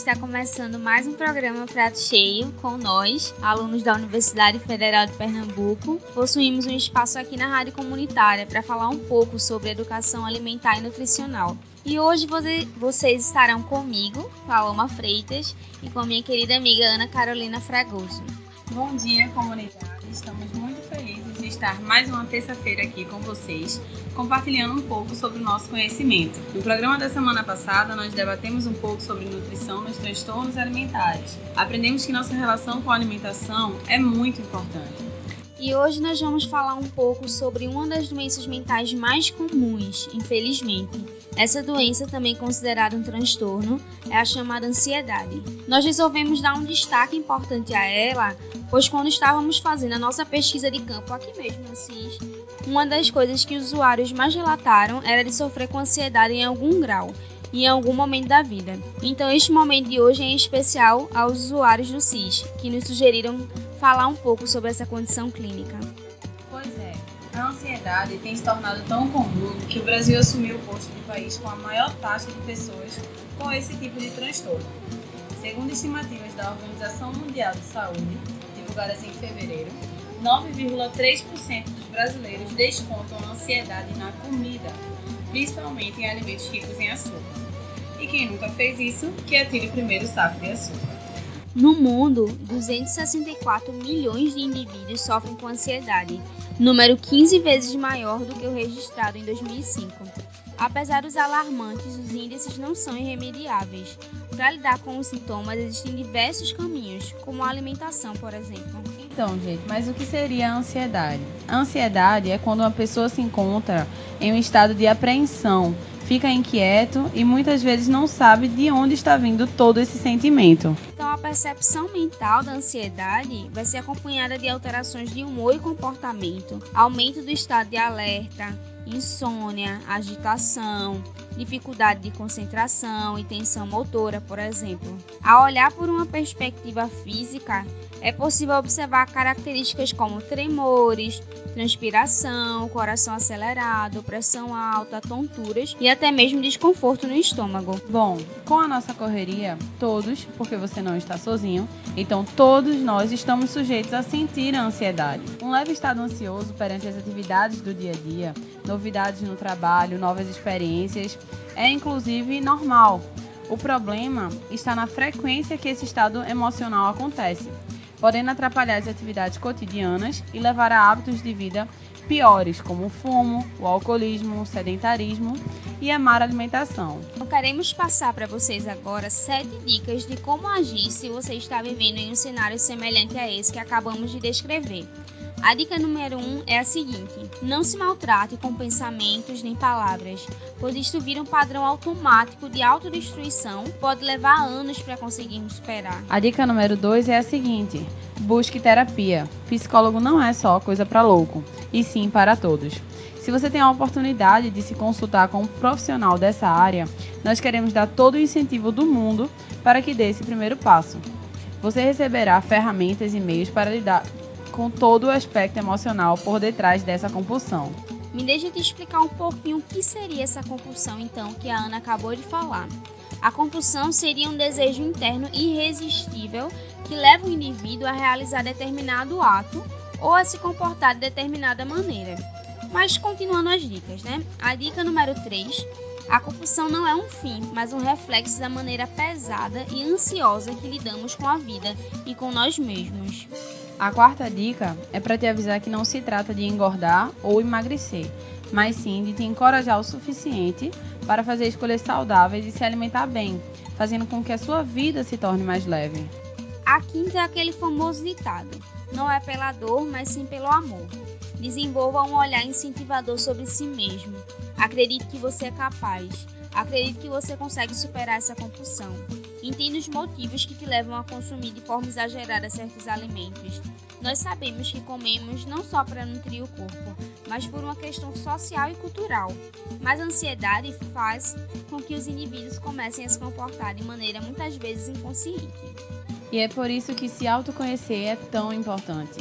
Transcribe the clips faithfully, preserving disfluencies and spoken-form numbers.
está começando mais um programa Prato Cheio com nós, alunos da Universidade Federal de Pernambuco. Possuímos um espaço aqui na Rádio Comunitária para falar um pouco sobre educação alimentar e nutricional. E hoje você, vocês estarão comigo, Paloma Freitas, e com minha querida amiga Ana Carolina Fragoso. Bom dia, comunidade. Estamos muito felizes de estar mais uma terça-feira aqui com vocês, compartilhando um pouco sobre o nosso conhecimento. No programa da semana passada, nós debatemos um pouco sobre nutrição nos transtornos alimentares. Aprendemos que nossa relação com a alimentação é muito importante. E hoje nós vamos falar um pouco sobre uma das doenças mentais mais comuns, infelizmente. Essa doença, também considerada um transtorno, é a chamada ansiedade. Nós resolvemos dar um destaque importante a ela, pois quando estávamos fazendo a nossa pesquisa de campo aqui mesmo no C I S, uma das coisas que os usuários mais relataram era de sofrer com ansiedade em algum grau e em algum momento da vida. Então este momento de hoje é em especial aos usuários do C I S, que nos sugeriram falar um pouco sobre essa condição clínica. Pois é, a ansiedade tem se tornado tão comum que o Brasil assumiu o posto de país com a maior taxa de pessoas com esse tipo de transtorno. Segundo estimativas da Organização Mundial de Saúde, divulgadas em fevereiro, nove vírgula três por cento dos brasileiros descontam a ansiedade na comida, principalmente em alimentos ricos em açúcar. E quem nunca fez isso, que atire o primeiro saco de açúcar. No mundo, duzentos e sessenta e quatro milhões de indivíduos sofrem com ansiedade, número quinze vezes maior do que o registrado em dois mil e cinco. Apesar dos alarmantes, os índices não são irremediáveis. Para lidar com os sintomas, existem diversos caminhos, como a alimentação, por exemplo. Então, gente, mas o que seria a ansiedade? A ansiedade é quando uma pessoa se encontra em um estado de apreensão, fica inquieto e muitas vezes não sabe de onde está vindo todo esse sentimento. Então, a percepção mental da ansiedade vai ser acompanhada de alterações de humor e comportamento, aumento do estado de alerta, insônia, agitação, dificuldade de concentração e tensão motora, por exemplo. Ao olhar por uma perspectiva física, é possível observar características como tremores, transpiração, coração acelerado, pressão alta, tonturas e até mesmo desconforto no estômago. Bom, com a nossa correria, todos, porque você não está sozinho, então todos nós estamos sujeitos a sentir a ansiedade. Um leve estado ansioso perante as atividades do dia a dia, novidades no trabalho, novas experiências, é inclusive normal. O problema está na frequência que esse estado emocional acontece, podendo atrapalhar as atividades cotidianas e levar a hábitos de vida piores, como o fumo, o alcoolismo, o sedentarismo e a má alimentação. Então, queremos passar para vocês agora sete dicas de como agir se você está vivendo em um cenário semelhante a esse que acabamos de descrever. A dica número um é a seguinte: não se maltrate com pensamentos nem palavras, pois isto vira um padrão automático de autodestruição que pode levar anos para conseguirmos superar. A dica número dois é a seguinte: busque terapia. Psicólogo não é só coisa para louco, e sim para todos. Se você tem a oportunidade de se consultar com um profissional dessa área, nós queremos dar todo o incentivo do mundo para que dê esse primeiro passo. Você receberá ferramentas e meios para lidar com todo o aspecto emocional por detrás dessa compulsão. Me deixa te explicar um pouquinho o que seria essa compulsão, então, que a Ana acabou de falar. A compulsão seria um desejo interno irresistível que leva o indivíduo a realizar determinado ato ou a se comportar de determinada maneira. Mas continuando as dicas, né? A dica número três: a compulsão não é um fim, mas um reflexo da maneira pesada e ansiosa que lidamos com a vida e com nós mesmos. A quarta dica é para te avisar que não se trata de engordar ou emagrecer, mas sim de te encorajar o suficiente para fazer escolhas saudáveis e se alimentar bem, fazendo com que a sua vida se torne mais leve. A quinta é aquele famoso ditado: não é pela dor, mas sim pelo amor. Desenvolva um olhar incentivador sobre si mesmo. Acredite que você é capaz. Acredite que você consegue superar essa compulsão. Entenda os motivos que te levam a consumir de forma exagerada certos alimentos. Nós sabemos que comemos não só para nutrir o corpo, mas por uma questão social e cultural. Mas a ansiedade faz com que os indivíduos comecem a se comportar de maneira muitas vezes inconsciente. E é por isso que se autoconhecer é tão importante.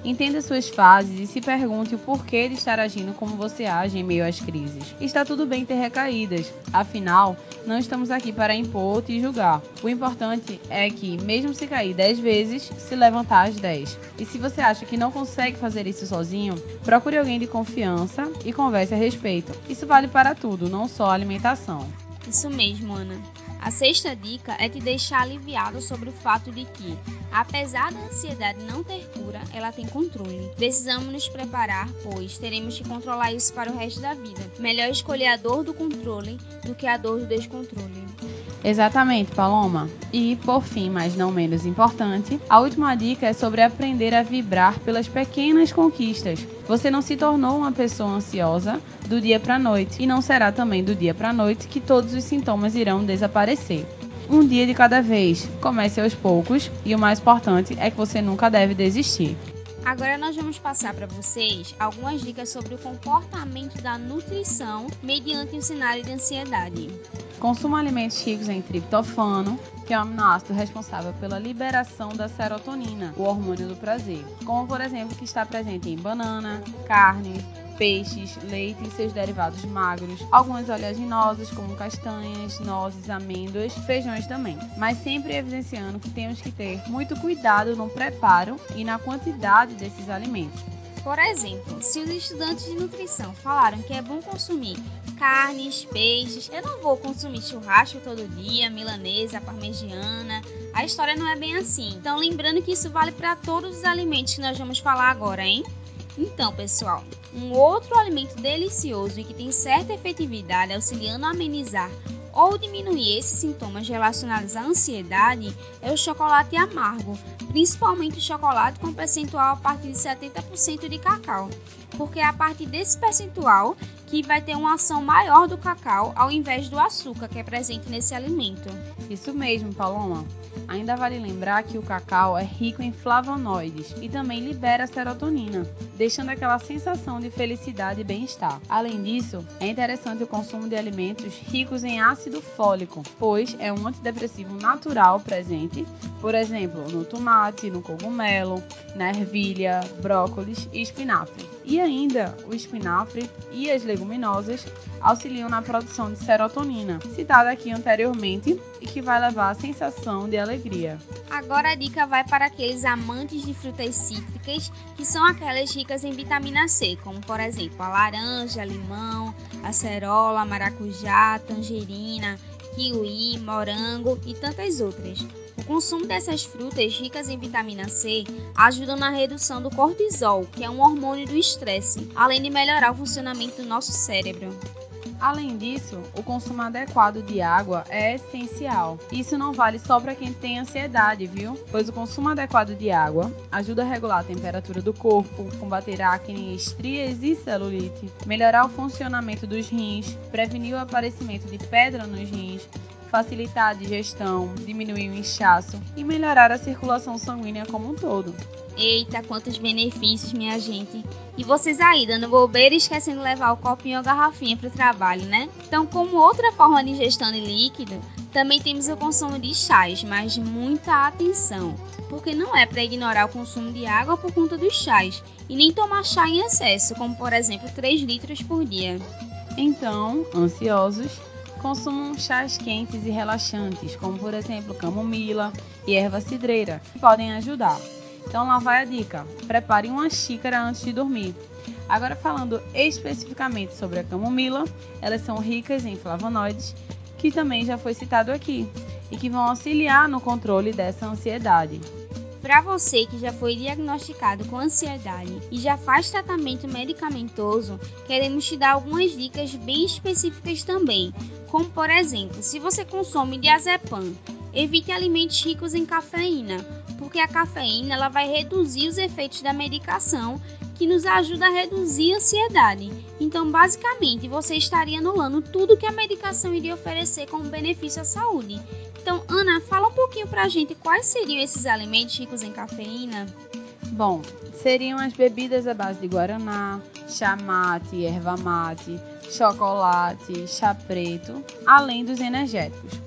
Entenda suas fases e se pergunte o porquê de estar agindo como você age em meio às crises. Está tudo bem ter recaídas, afinal, não estamos aqui para impor ou te julgar. O importante é que, mesmo se cair dez vezes, se levantar às dez. E se você acha que não consegue fazer isso sozinho, procure alguém de confiança e converse a respeito. Isso vale para tudo, não só a alimentação. Isso mesmo, Ana. A sexta dica é te deixar aliviado sobre o fato de que, apesar da ansiedade não ter cura, ela tem controle. Precisamos nos preparar, pois teremos que controlar isso para o resto da vida. Melhor escolher a dor do controle do que a dor do descontrole. Exatamente, Paloma. E, por fim, mas não menos importante, a última dica é sobre aprender a vibrar pelas pequenas conquistas. Você não se tornou uma pessoa ansiosa do dia para a noite e não será também do dia para a noite que todos os sintomas irão desaparecer. Um dia de cada vez. Comece aos poucos e o mais importante é que você nunca deve desistir. Agora nós vamos passar para vocês algumas dicas sobre o comportamento da nutrição mediante o cenário de ansiedade. Consuma alimentos ricos em triptofano, que é o aminoácido responsável pela liberação da serotonina, o hormônio do prazer, como por exemplo que está presente em banana, carne, peixes, leite e seus derivados magros, algumas oleaginosas como castanhas, nozes, amêndoas, feijões também. Mas sempre evidenciando que temos que ter muito cuidado no preparo e na quantidade desses alimentos. Por exemplo, se os estudantes de nutrição falaram que é bom consumir carnes, peixes, eu não vou consumir churrasco todo dia, milanesa, parmegiana. A história não é bem assim. Então, lembrando que isso vale para todos os alimentos que nós vamos falar agora, hein? Então, pessoal, um outro alimento delicioso e que tem certa efetividade auxiliando a amenizar ou diminuir esses sintomas relacionados à ansiedade é o chocolate amargo, principalmente o chocolate com percentual a partir de setenta por cento de cacau, porque é a partir desse percentual que vai ter uma ação maior do cacau ao invés do açúcar que é presente nesse alimento. Isso mesmo, Paloma. Ainda vale lembrar que o cacau é rico em flavonoides e também libera serotonina, deixando aquela sensação de felicidade e bem-estar. Além disso, é interessante o consumo de alimentos ricos em ácido fólico, pois é um antidepressivo natural presente, por exemplo, no tomate, no cogumelo, na ervilha, brócolis e espinafre. E ainda, o espinafre e as leguminosas auxiliam na produção de serotonina, citada aqui anteriormente, e que vai levar à sensação de alegria. Agora a dica vai para aqueles amantes de frutas cítricas, que são aquelas ricas em vitamina C, como por exemplo a laranja, limão, acerola, maracujá, tangerina, kiwi, morango e tantas outras. O consumo dessas frutas ricas em vitamina C ajudam na redução do cortisol, que é um hormônio do estresse, além de melhorar o funcionamento do nosso cérebro. Além disso, o consumo adequado de água é essencial. Isso não vale só para quem tem ansiedade, viu? Pois o consumo adequado de água ajuda a regular a temperatura do corpo, combater acne, estrias e celulite, melhorar o funcionamento dos rins, prevenir o aparecimento de pedra nos rins, facilitar a digestão, diminuir o inchaço e melhorar a circulação sanguínea como um todo. Eita, quantos benefícios, minha gente! E vocês aí, dando bobeira e esquecendo de levar o copinho ou a garrafinha para o trabalho, né? Então, como outra forma de ingestão de líquido, também temos o consumo de chás, mas de muita atenção, porque não é para ignorar o consumo de água por conta dos chás, e nem tomar chá em excesso, como por exemplo três litros por dia. Então, ansiosos, consumam chás quentes e relaxantes, como por exemplo camomila e erva cidreira, que podem ajudar. Então lá vai a dica, prepare uma xícara antes de dormir. Agora falando especificamente sobre a camomila, elas são ricas em flavonoides, que também já foi citado aqui, e que vão auxiliar no controle dessa ansiedade. Para você que já foi diagnosticado com ansiedade e já faz tratamento medicamentoso, queremos te dar algumas dicas bem específicas também, como por exemplo, se você consome diazepam, evite alimentos ricos em cafeína, porque a cafeína ela vai reduzir os efeitos da medicação, que nos ajuda a reduzir a ansiedade. Então, basicamente, você estaria anulando tudo que a medicação iria oferecer como benefício à saúde. Então, Ana, fala um pouquinho pra gente quais seriam esses alimentos ricos em cafeína. Bom, seriam as bebidas à base de guaraná, chá mate, erva mate, chocolate, chá preto, além dos energéticos.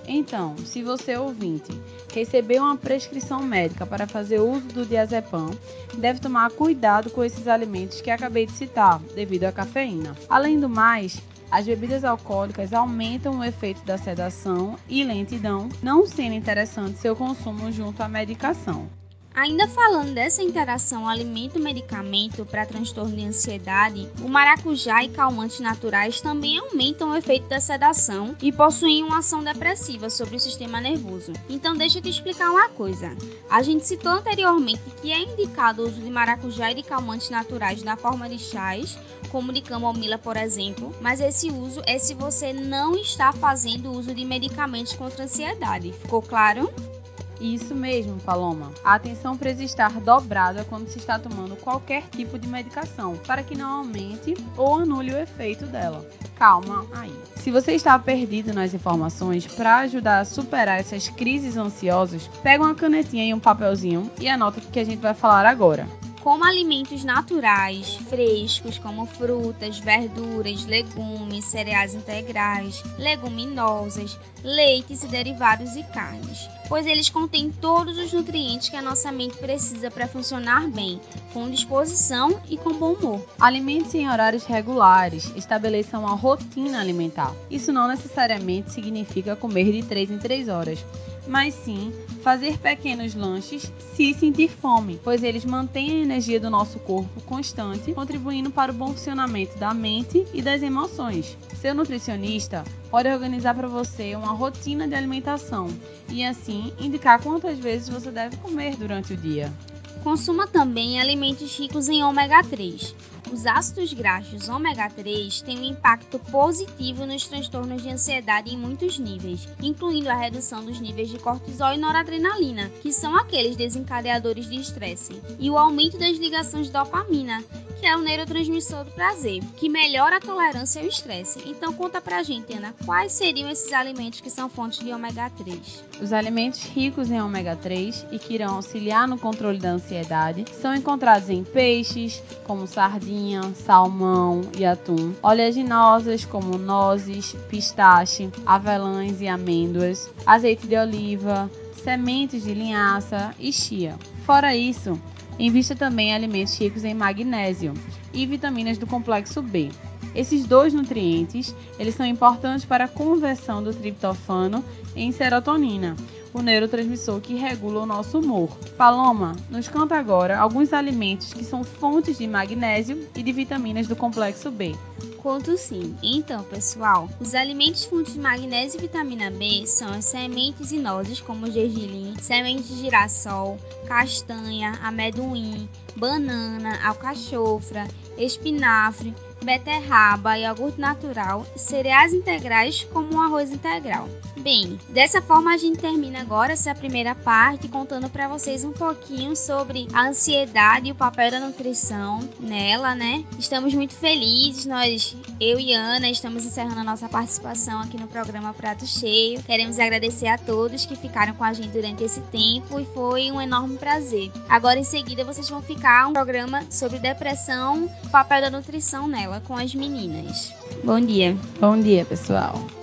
Então, se você, ouvinte, receber uma prescrição médica para fazer uso do diazepam, deve tomar cuidado com esses alimentos que acabei de citar, devido à cafeína. Além do mais, as bebidas alcoólicas aumentam o efeito da sedação e lentidão, não sendo interessante seu consumo junto à medicação. Ainda falando dessa interação alimento-medicamento para transtorno de ansiedade, o maracujá e calmantes naturais também aumentam o efeito da sedação e possuem uma ação depressiva sobre o sistema nervoso. Então deixa eu te explicar uma coisa. A gente citou anteriormente que é indicado o uso de maracujá e de calmantes naturais na forma de chás, como de camomila, por exemplo, mas esse uso é se você não está fazendo uso de medicamentos contra a ansiedade. Ficou claro? Isso mesmo, Paloma. A atenção precisa estar dobrada quando se está tomando qualquer tipo de medicação, para que não aumente ou anule o efeito dela. Calma aí. Se você está perdido nas informações, para ajudar a superar essas crises ansiosas, pega uma canetinha e um papelzinho e anota o que a gente vai falar agora. Como alimentos naturais, frescos, como frutas, verduras, legumes, cereais integrais, leguminosas, leites e derivados e carnes, pois eles contêm todos os nutrientes que a nossa mente precisa para funcionar bem, com disposição e com bom humor. Alimente-se em horários regulares, estabeleça uma rotina alimentar. Isso não necessariamente significa comer de três em três horas, mas sim fazer pequenos lanches se sentir fome, pois eles mantêm a energia do nosso corpo constante, contribuindo para o bom funcionamento da mente e das emoções. Seu nutricionista pode organizar para você uma rotina de alimentação e assim indicar quantas vezes você deve comer durante o dia. Consuma também alimentos ricos em ômega três. Os ácidos graxos ômega três têm um impacto positivo nos transtornos de ansiedade em muitos níveis, incluindo a redução dos níveis de cortisol e noradrenalina, que são aqueles desencadeadores de estresse, e o aumento das ligações de dopamina, que é o neurotransmissor do prazer, que melhora a tolerância ao estresse. Então conta pra gente, Ana, quais seriam esses alimentos que são fontes de ômega três? Os alimentos ricos em ômega três e que irão auxiliar no controle da ansiedade são encontrados em peixes, como sardinha, salmão e atum, oleaginosas como nozes, pistache, avelãs e amêndoas, azeite de oliva, sementes de linhaça e chia. Fora isso, invista também em alimentos ricos em magnésio e vitaminas do complexo B. Esses dois nutrientes, eles são importantes para a conversão do triptofano em serotonina, o neurotransmissor que regula o nosso humor. Paloma, nos conta agora alguns alimentos que são fontes de magnésio e de vitaminas do complexo B. Conto sim. Então, pessoal, os alimentos fontes de magnésio e vitamina B são as sementes e nozes, como o gergelim, sementes de girassol, castanha, amendoim, banana, alcachofra, espinafre, beterraba, iogurte natural e cereais integrais como o arroz integral. Bem, dessa forma a gente termina agora essa primeira parte contando para vocês um pouquinho sobre a ansiedade e o papel da nutrição nela, né? Estamos muito felizes, nós, eu e Ana, estamos encerrando a nossa participação aqui no programa Prato Cheio. Queremos agradecer a todos que ficaram com a gente durante esse tempo e foi um enorme prazer. Agora em seguida vocês vão ficar um programa sobre depressão e o papel da nutrição nela com as meninas. Bom dia. Bom dia, pessoal.